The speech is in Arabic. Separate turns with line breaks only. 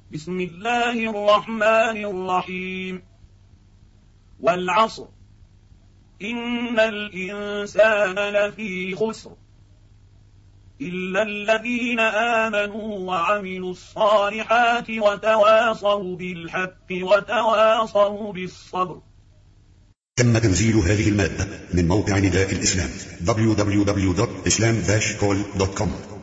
بسم الله الرحمن الرحيم. والعصر إن الإنسان لفي خسر إلا الذين آمنوا وعملوا الصالحات وتواصوا بالحق وتواصوا بالصبر.
تم تنزيل هذه المادة من موقع نداء الإسلام www.islam-call.com.